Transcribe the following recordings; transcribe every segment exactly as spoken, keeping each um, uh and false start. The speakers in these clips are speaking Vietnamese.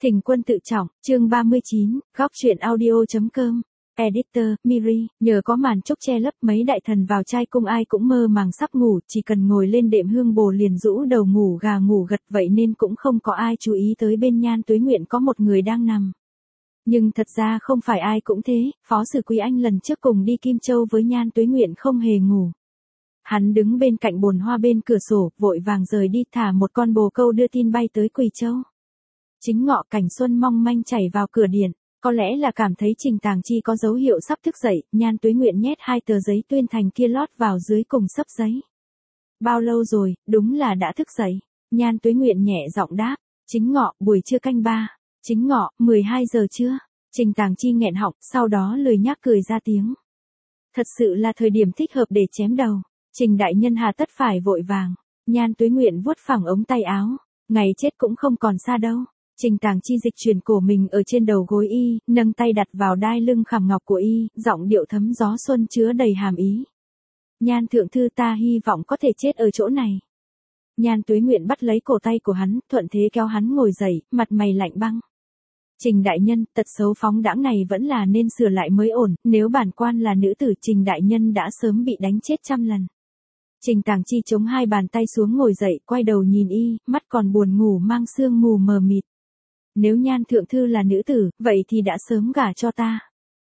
Thỉnh quân tự trọng, chương ba mươi chín, góc truyện audio.com. Editor, Miri, nhờ có màn trúc che lấp mấy đại thần vào trai cung ai cũng mơ màng sắp ngủ, chỉ cần ngồi lên đệm hương bồ liền rũ đầu ngủ gà ngủ gật, vậy nên cũng không có ai chú ý tới bên Nhan Tuế Nguyện có một người đang nằm. Nhưng thật ra không phải ai cũng thế, Phó Sử Quý Anh lần trước cùng đi Kim Châu với Nhan Tuế Nguyện không hề ngủ. Hắn đứng bên cạnh bồn hoa bên cửa sổ, vội vàng rời đi thả một con bồ câu đưa tin bay tới Quỳ Châu. Chính ngọ cảnh xuân mong manh chảy vào cửa điện, có lẽ là cảm thấy Trình Tàng Chi có dấu hiệu sắp thức dậy, Nhan Tuế Nguyện nhét hai tờ giấy tuyên thành kia lót vào dưới cùng xấp giấy. Bao lâu rồi, đúng là đã thức dậy. Nhan Tuế Nguyện nhẹ giọng đáp, chính ngọ, buổi trưa canh ba. Chính ngọ, mười hai giờ trưa. Trình Tàng Chi nghẹn họng, sau đó lười nhác cười ra tiếng. Thật sự là thời điểm thích hợp để chém đầu. Trình đại nhân hà tất phải vội vàng. Nhan Tuế Nguyện vuốt phẳng ống tay áo. Ngày chết cũng không còn xa đâu. Trình Tàng Chi dịch chuyển cổ mình ở trên đầu gối y, nâng tay đặt vào đai lưng khảm ngọc của y, giọng điệu thấm gió xuân chứa đầy hàm ý. Nhan thượng thư, ta hy vọng có thể chết ở chỗ này. Nhan Tuế Nguyện bắt lấy cổ tay của hắn, thuận thế kéo hắn ngồi dậy, mặt mày lạnh băng. Trình đại nhân, tật xấu phóng đãng này vẫn là nên sửa lại mới ổn, nếu bản quan là nữ tử Trình đại nhân đã sớm bị đánh chết trăm lần. Trình Tàng Chi chống hai bàn tay xuống ngồi dậy, quay đầu nhìn y, mắt còn buồn ngủ mang sương mù mờ mịt. Nếu Nhan thượng thư là nữ tử, vậy thì đã sớm gả cho ta.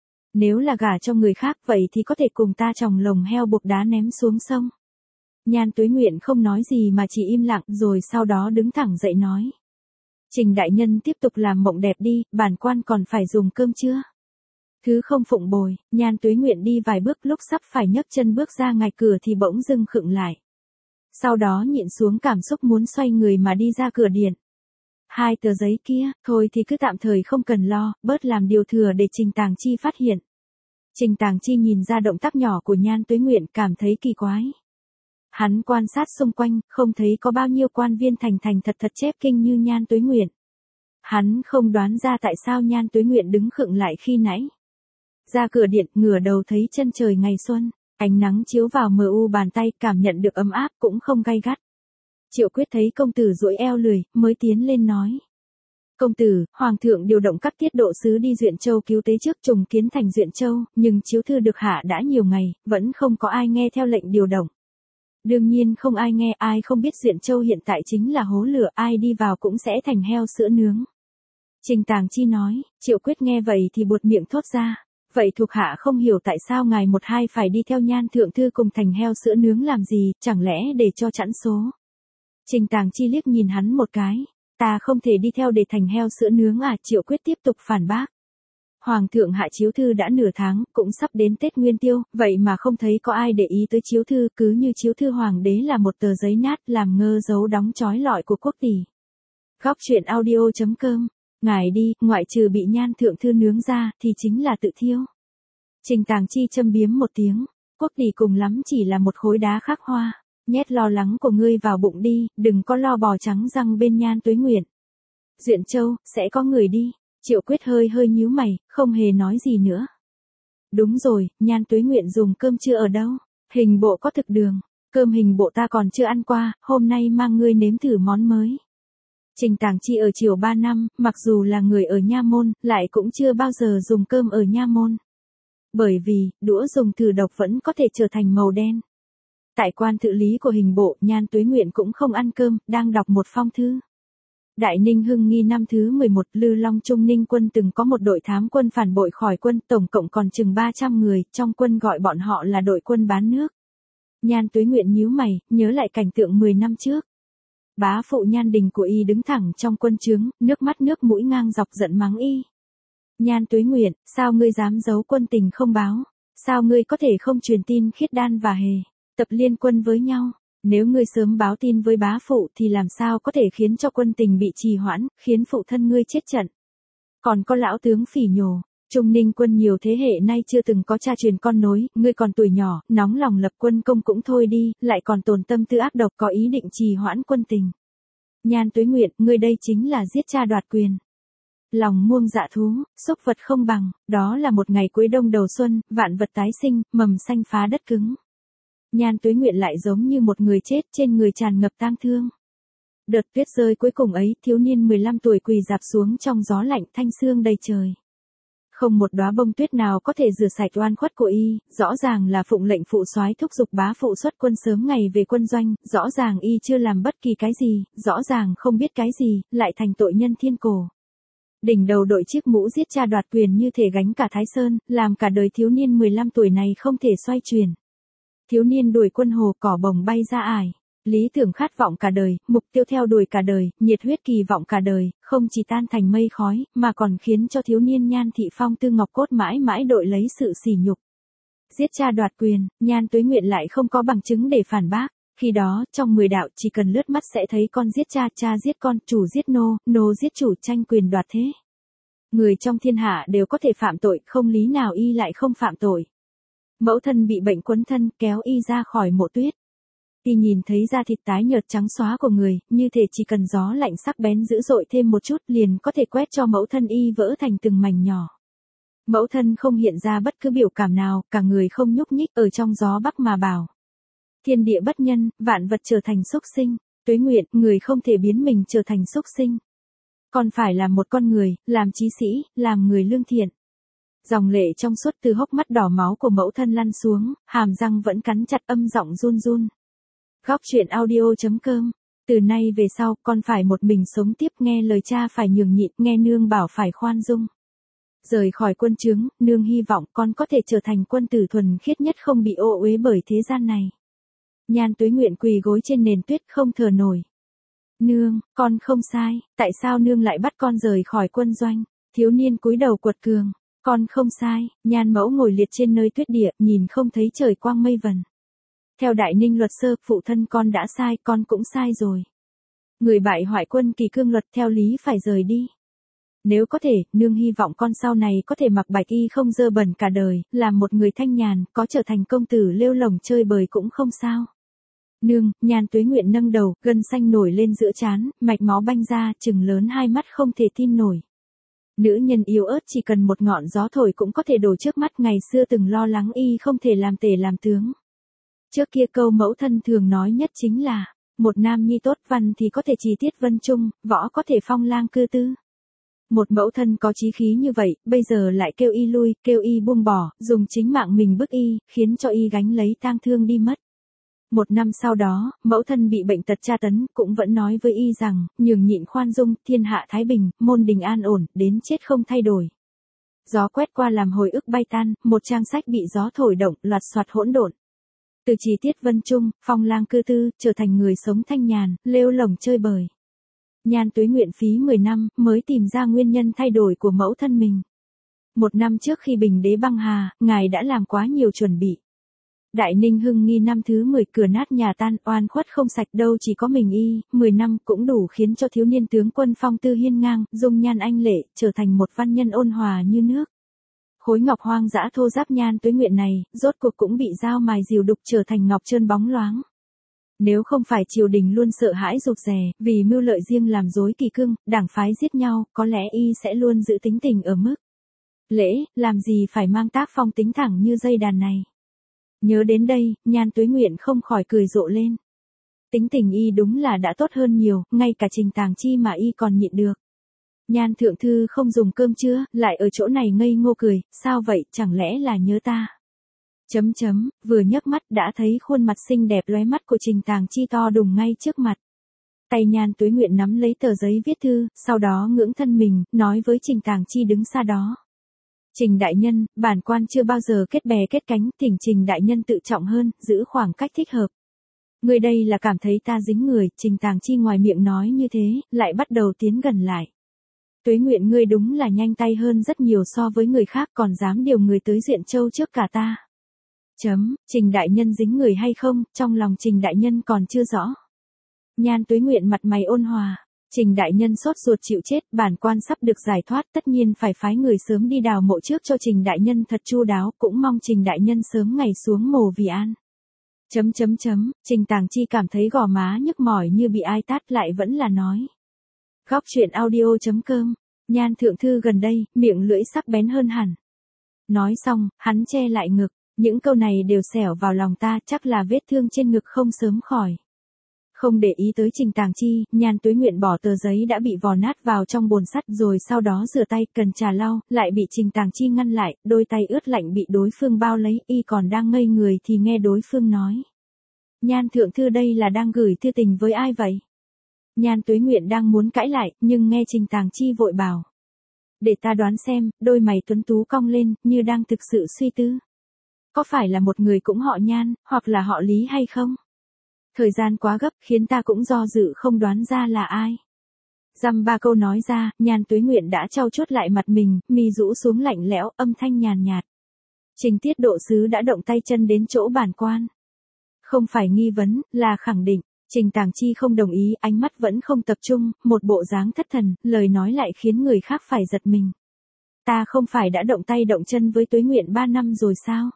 Nếu là gả cho người khác, vậy thì có thể cùng ta tròng lồng heo buộc đá ném xuống sông. Nhan Tuế Nguyện không nói gì mà chỉ im lặng, rồi sau đó đứng thẳng dậy nói. Trình đại nhân tiếp tục làm mộng đẹp đi, bản quan còn phải dùng cơm chưa? Thứ không phụng bồi. Nhan Tuế Nguyện đi vài bước, lúc sắp phải nhấc chân bước ra ngoài cửa thì bỗng dưng khựng lại. Sau đó nhịn xuống cảm xúc muốn xoay người mà đi ra cửa điện. Hai tờ giấy kia, thôi thì cứ tạm thời không cần lo, bớt làm điều thừa để Trình Tàng Chi phát hiện. Trình Tàng Chi nhìn ra động tác nhỏ của Nhan Tuế Nguyện, cảm thấy kỳ quái. Hắn quan sát xung quanh, không thấy có bao nhiêu quan viên thành thành thật thật chép kinh như Nhan Tuế Nguyện. Hắn không đoán ra tại sao Nhan Tuế Nguyện đứng khựng lại khi nãy. Ra cửa điện, ngửa đầu thấy chân trời ngày xuân, ánh nắng chiếu vào mờ u bàn tay, cảm nhận được ấm áp cũng không gay gắt. Triệu Quyết thấy công tử duỗi eo lười, mới tiến lên nói. Công tử, Hoàng thượng điều động các tiết độ sứ đi Duyện Châu cứu tế trước trùng kiến thành Duyện Châu, nhưng chiếu thư được hạ đã nhiều ngày, vẫn không có ai nghe theo lệnh điều động. Đương nhiên không ai nghe, ai không biết Duyện Châu hiện tại chính là hố lửa, ai đi vào cũng sẽ thành heo sữa nướng. Trình Tàng Chi nói. Triệu Quyết nghe vậy thì buột miệng thốt ra. Vậy thuộc hạ không hiểu tại sao ngài một hai phải đi theo Nhan thượng thư cùng thành heo sữa nướng làm gì, chẳng lẽ để cho chẵn số. Trình Tàng Chi liếc nhìn hắn một cái. Ta không thể đi theo để thành heo sữa nướng à? Triệu Quyết tiếp tục phản bác. Hoàng thượng hạ chiếu thư đã nửa tháng, cũng sắp đến Tết Nguyên Tiêu, vậy mà không thấy có ai để ý tới chiếu thư, cứ như chiếu thư hoàng đế là một tờ giấy nát, làm ngơ dấu đóng chói lọi của quốc tỷ. Góc truyện audio.com. Ngài đi, ngoại trừ bị Nhan thượng thư nướng ra, thì chính là tự thiêu. Trình Tàng Chi châm biếm một tiếng. Quốc tỷ cùng lắm chỉ là một khối đá khắc hoa. Nhét lo lắng của ngươi vào bụng đi, đừng có lo bò trắng răng bên Nhan Tuế Nguyện. Duyện Châu, sẽ có người đi. Triệu Quyết hơi hơi nhíu mày, không hề nói gì nữa. Đúng rồi, Nhan Tuế Nguyện dùng cơm trưa ở đâu? Hình bộ có thực đường. Cơm hình bộ ta còn chưa ăn qua, hôm nay mang ngươi nếm thử món mới. Trình Tàng Chi ở triều ba năm, mặc dù là người ở nha môn, lại cũng chưa bao giờ dùng cơm ở nha môn. Bởi vì, đũa dùng thử độc vẫn có thể trở thành màu đen. Tại quan tự lý của hình bộ, Nhan Tuế Nguyện cũng không ăn cơm, đang đọc một phong thư. Đại Ninh Hưng Nghi năm thứ mười một, Lư Long Trung Ninh quân từng có một đội thám quân phản bội khỏi quân, tổng cộng còn chừng ba trăm người, trong quân gọi bọn họ là đội quân bán nước. Nhan Tuế Nguyện nhíu mày, nhớ lại cảnh tượng mười năm trước. Bá phụ Nhan Đình của y đứng thẳng trong quân trướng, nước mắt nước mũi ngang dọc giận mắng y. Nhan Tuế Nguyện, sao ngươi dám giấu quân tình không báo? Sao ngươi có thể không truyền tin Khiết Đan và Hề tập liên quân với nhau? Nếu ngươi sớm báo tin với bá phụ thì làm sao có thể khiến cho quân tình bị trì hoãn, khiến phụ thân ngươi chết trận? Còn có lão tướng phỉ nhổ, Trung Ninh quân nhiều thế hệ nay chưa từng có cha truyền con nối, ngươi còn tuổi nhỏ, nóng lòng lập quân công cũng thôi đi, lại còn tồn tâm tư ác độc có ý định trì hoãn quân tình. Nhan Tuế Nguyện, ngươi đây chính là giết cha đoạt quyền. Lòng muông dạ thú, xúc vật không bằng, đó là một ngày cuối đông đầu xuân, vạn vật tái sinh, mầm xanh phá đất cứng. Nhan Tuế Nguyện lại giống như một người chết, trên người tràn ngập tang thương. Đợt tuyết rơi cuối cùng ấy, thiếu niên mười lăm tuổi quỳ rạp xuống trong gió lạnh thanh sương đầy trời. Không một đóa bông tuyết nào có thể rửa sạch oan khuất của y, rõ ràng là phụng lệnh phụ soái thúc giục bá phụ xuất quân sớm ngày về quân doanh, rõ ràng y chưa làm bất kỳ cái gì, rõ ràng không biết cái gì, lại thành tội nhân thiên cổ. Đỉnh đầu đội chiếc mũ giết cha đoạt quyền như thể gánh cả Thái Sơn, làm cả đời thiếu niên mười lăm tuổi này không thể xoay chuyển. Thiếu niên đuổi quân hồ, cỏ bồng bay ra ải. Lý tưởng khát vọng cả đời, mục tiêu theo đuổi cả đời, nhiệt huyết kỳ vọng cả đời, không chỉ tan thành mây khói, mà còn khiến cho thiếu niên Nhan Thị Phong tư ngọc cốt mãi mãi đội lấy sự sỉ nhục. Giết cha đoạt quyền, Nhan Tuế Nguyện lại không có bằng chứng để phản bác. Khi đó, trong mười đạo chỉ cần lướt mắt sẽ thấy con giết cha, cha giết con, chủ giết nô, nô giết chủ, tranh quyền đoạt thế. Người trong thiên hạ đều có thể phạm tội, không lý nào y lại không phạm tội. Mẫu thân bị bệnh quấn thân, kéo y ra khỏi mộ tuyết. Y nhìn thấy da thịt tái nhợt trắng xóa của người, như thể chỉ cần gió lạnh sắc bén dữ dội thêm một chút liền có thể quét cho mẫu thân y vỡ thành từng mảnh nhỏ. Mẫu thân không hiện ra bất cứ biểu cảm nào, cả người không nhúc nhích, ở trong gió bắc mà bảo. Thiên địa bất nhân, vạn vật trở thành súc sinh. Tuế Nguyện, người không thể biến mình trở thành súc sinh. Còn phải là một con người, làm chí sĩ, làm người lương thiện. Dòng lệ trong suốt từ hốc mắt đỏ máu của mẫu thân lăn xuống, hàm răng vẫn cắn chặt, âm giọng run run. Góc truyện audio chấm com. Từ nay về sau, con phải một mình sống tiếp, nghe lời cha phải nhường nhịn, nghe nương bảo phải khoan dung. Rời khỏi quân trướng, nương hy vọng con có thể trở thành quân tử thuần khiết nhất, không bị ô uế bởi thế gian này. Nhan Tuế Nguyện quỳ gối trên nền tuyết không thở nổi. Nương, con không sai, tại sao nương lại bắt con rời khỏi quân doanh? Thiếu niên cúi đầu quật cường. Con không sai, Nhan mẫu ngồi liệt trên nơi tuyết địa, nhìn không thấy trời quang mây vần. Theo Đại Ninh luật sơ, phụ thân con đã sai, con cũng sai rồi. Người bại hoại quân kỳ cương luật theo lý phải rời đi. Nếu có thể, nương hy vọng con sau này có thể mặc bạch y không dơ bẩn cả đời, làm một người thanh nhàn, có trở thành công tử lêu lồng chơi bời cũng không sao. Nương, Nhan Tuế Nguyện nâng đầu, gân xanh nổi lên giữa trán, mạch máu banh ra, trừng lớn hai mắt không thể tin nổi. Nữ nhân yếu ớt chỉ cần một ngọn gió thổi cũng có thể đổ trước mắt, ngày xưa từng lo lắng y không thể làm tể làm tướng. Trước kia câu mẫu thân thường nói nhất chính là, một nam nhi tốt văn thì có thể trì tiết vân trung, võ có thể phong lang cư tư. Một mẫu thân có chí khí như vậy, bây giờ lại kêu y lui, kêu y buông bỏ, dùng chính mạng mình bức y, khiến cho y gánh lấy tang thương đi mất. Một năm sau đó, mẫu thân bị bệnh tật tra tấn, cũng vẫn nói với y rằng, nhường nhịn khoan dung, thiên hạ thái bình, môn đình an ổn, đến chết không thay đổi. Gió quét qua làm hồi ức bay tan, một trang sách bị gió thổi động, loạt soạt hỗn độn. Từ chi tiết vân trung, phong lang cư tư, trở thành người sống thanh nhàn, lêu lồng chơi bời. Nhan Tuế Nguyện phí mười năm, mới tìm ra nguyên nhân thay đổi của mẫu thân mình. Một năm trước khi Bình Đế băng hà, ngài đã làm quá nhiều chuẩn bị. Đại Ninh hưng nghi năm thứ mười, cửa nát nhà tan, oan khuất không sạch đâu chỉ có mình y, mười năm cũng đủ khiến cho thiếu niên tướng quân phong tư hiên ngang, dung nhan anh lệ, trở thành một văn nhân ôn hòa như nước. Khối ngọc hoang dã thô ráp Nhan Tuế Nguyện này, rốt cuộc cũng bị dao mài dìu đục trở thành ngọc trơn bóng loáng. Nếu không phải triều đình luôn sợ hãi rụt rè, vì mưu lợi riêng làm rối kỳ cương, đảng phái giết nhau, có lẽ y sẽ luôn giữ tính tình ở mức lễ, làm gì phải mang tác phong tính thẳng như dây đàn này. Nhớ đến đây, Nhan Tuế Nguyện không khỏi cười rộ lên. Tính tình y đúng là đã tốt hơn nhiều, ngay cả Trình Tàng Chi mà y còn nhịn được. Nhan thượng thư không dùng cơm trưa, lại ở chỗ này ngây ngô cười, sao vậy, chẳng lẽ là nhớ ta? Chấm chấm, vừa nhấc mắt đã thấy khuôn mặt xinh đẹp lóe mắt của Trình Tàng Chi to đùng ngay trước mặt. Tay Nhan Tuế Nguyện nắm lấy tờ giấy viết thư, sau đó ngưỡng thân mình, nói với Trình Tàng Chi đứng xa đó. Trình đại nhân, bản quan chưa bao giờ kết bè kết cánh, thỉnh Trình đại nhân tự trọng hơn, giữ khoảng cách thích hợp. Người đây là cảm thấy ta dính người, Trình Tàng Chi ngoài miệng nói như thế, lại bắt đầu tiến gần lại. Tuế Nguyện ngươi đúng là nhanh tay hơn rất nhiều so với người khác, còn dám điều người tới Diện Châu trước cả ta. Chấm, Trình đại nhân dính người hay không, trong lòng Trình đại nhân còn chưa rõ. Nhan Tuế Nguyện mặt mày ôn hòa. Trình đại nhân sốt ruột chịu chết, bản quan sắp được giải thoát, tất nhiên phải phái người sớm đi đào mộ trước cho Trình đại nhân thật chu đáo, cũng mong Trình đại nhân sớm ngày xuống mồ vì an. Chấm chấm chấm, Trình Tàng Chi cảm thấy gò má nhức mỏi như bị ai tát, lại vẫn là nói. Góc truyện audio chấm com, Nhan thượng thư gần đây, miệng lưỡi sắc bén hơn hẳn. Nói xong, hắn che lại ngực, những câu này đều xẻo vào lòng ta, chắc là vết thương trên ngực không sớm khỏi. Không để ý tới Trình Tàng Chi, Nhan Tuế Nguyện bỏ tờ giấy đã bị vò nát vào trong bồn sắt rồi sau đó rửa tay cần trà lau, lại bị Trình Tàng Chi ngăn lại, đôi tay ướt lạnh bị đối phương bao lấy, y còn đang ngây người thì nghe đối phương nói. Nhan thượng thư đây là đang gửi thư tình với ai vậy? Nhan Tuế Nguyện đang muốn cãi lại, nhưng nghe Trình Tàng Chi vội bảo. Để ta đoán xem, đôi mày tuấn tú cong lên, như đang thực sự suy tư. Có phải là một người cũng họ Nhan, hoặc là họ Lý hay không? Thời gian quá gấp khiến ta cũng do dự không đoán ra là ai. Dăm ba câu nói ra, Nhan Tuế Nguyện đã trau chuốt lại mặt mình, mi rũ xuống lạnh lẽo, âm thanh nhàn nhạt. Trình Tiết Độ Sứ đã động tay chân đến chỗ bản quan. Không phải nghi vấn, là khẳng định. Trình Tàng Chi không đồng ý, ánh mắt vẫn không tập trung, một bộ dáng thất thần, lời nói lại khiến người khác phải giật mình. Ta không phải đã động tay động chân với Tuế Nguyện ba năm rồi sao?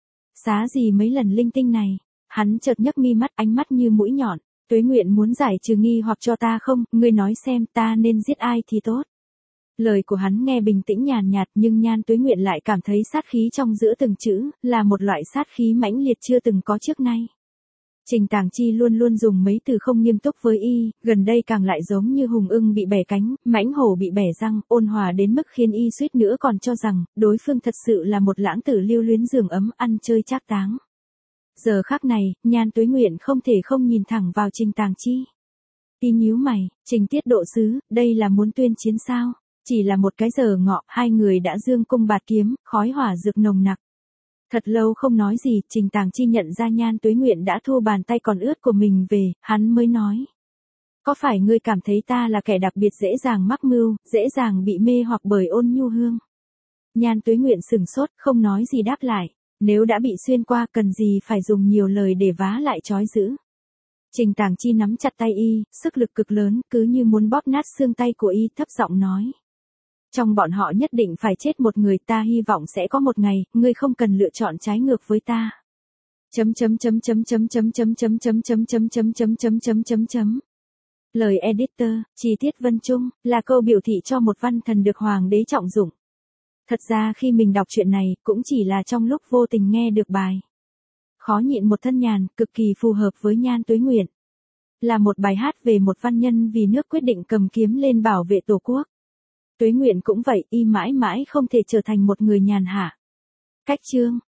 Xá gì mấy lần linh tinh này? Hắn chợt nhấc mi mắt, ánh mắt như mũi nhọn. Tuế Nguyện muốn giải trừ nghi hoặc cho ta không, ngươi nói xem ta nên giết ai thì tốt. Lời của hắn nghe bình tĩnh nhàn nhạt nhưng Nhan Tuế Nguyện lại cảm thấy sát khí trong giữa từng chữ, là một loại sát khí mãnh liệt chưa từng có trước nay. Trình Tàng Chi luôn luôn dùng mấy từ không nghiêm túc với y, gần đây càng lại giống như hùng ưng bị bẻ cánh, mãnh hổ bị bẻ răng, ôn hòa đến mức khiến y suýt nữa còn cho rằng, đối phương thật sự là một lãng tử lưu luyến giường ấm ăn chơi trác táng. Giờ khắc này, Nhan Tuế Nguyện không thể không nhìn thẳng vào Trình Tàng Chi. Y nhíu mày, Trình Tiết Độ Sứ, đây là muốn tuyên chiến sao? Chỉ là một cái giờ ngọ, hai người đã dương cung bạt kiếm, khói hỏa dược nồng nặc. Thật lâu không nói gì, Trình Tàng Chi nhận ra Nhan Tuế Nguyện đã thu bàn tay còn ướt của mình về, hắn mới nói. Có phải ngươi cảm thấy ta là kẻ đặc biệt dễ dàng mắc mưu, dễ dàng bị mê hoặc bởi Ôn Nhu Hương? Nhan Tuế Nguyện sừng sốt, không nói gì đáp lại. Nếu đã bị xuyên qua cần gì phải dùng nhiều lời để vá lại trói giữ. Trình Tàng Chi nắm chặt tay y, sức lực cực lớn, cứ như muốn bóp nát xương tay của y, thấp giọng nói. Trong bọn họ nhất định phải chết một người, ta hy vọng sẽ có một ngày, ngươi không cần lựa chọn trái ngược với ta. Chấm chấm chấm chấm chấm chấm chấm chấm chấm chấm chấm chấm chấm chấm chấm chấm chấm. Lời editor, Chi Tiết Vân Trung, là câu biểu thị cho một văn thần được hoàng đế trọng dụng. Thật ra khi mình đọc chuyện này, cũng chỉ là trong lúc vô tình nghe được bài. Khó nhịn một thân nhàn, cực kỳ phù hợp với Nhan Tuế Nguyện. Là một bài hát về một văn nhân vì nước quyết định cầm kiếm lên bảo vệ Tổ quốc. Tuế Nguyện cũng vậy, y mãi mãi không thể trở thành một người nhàn hạ. Cách chương.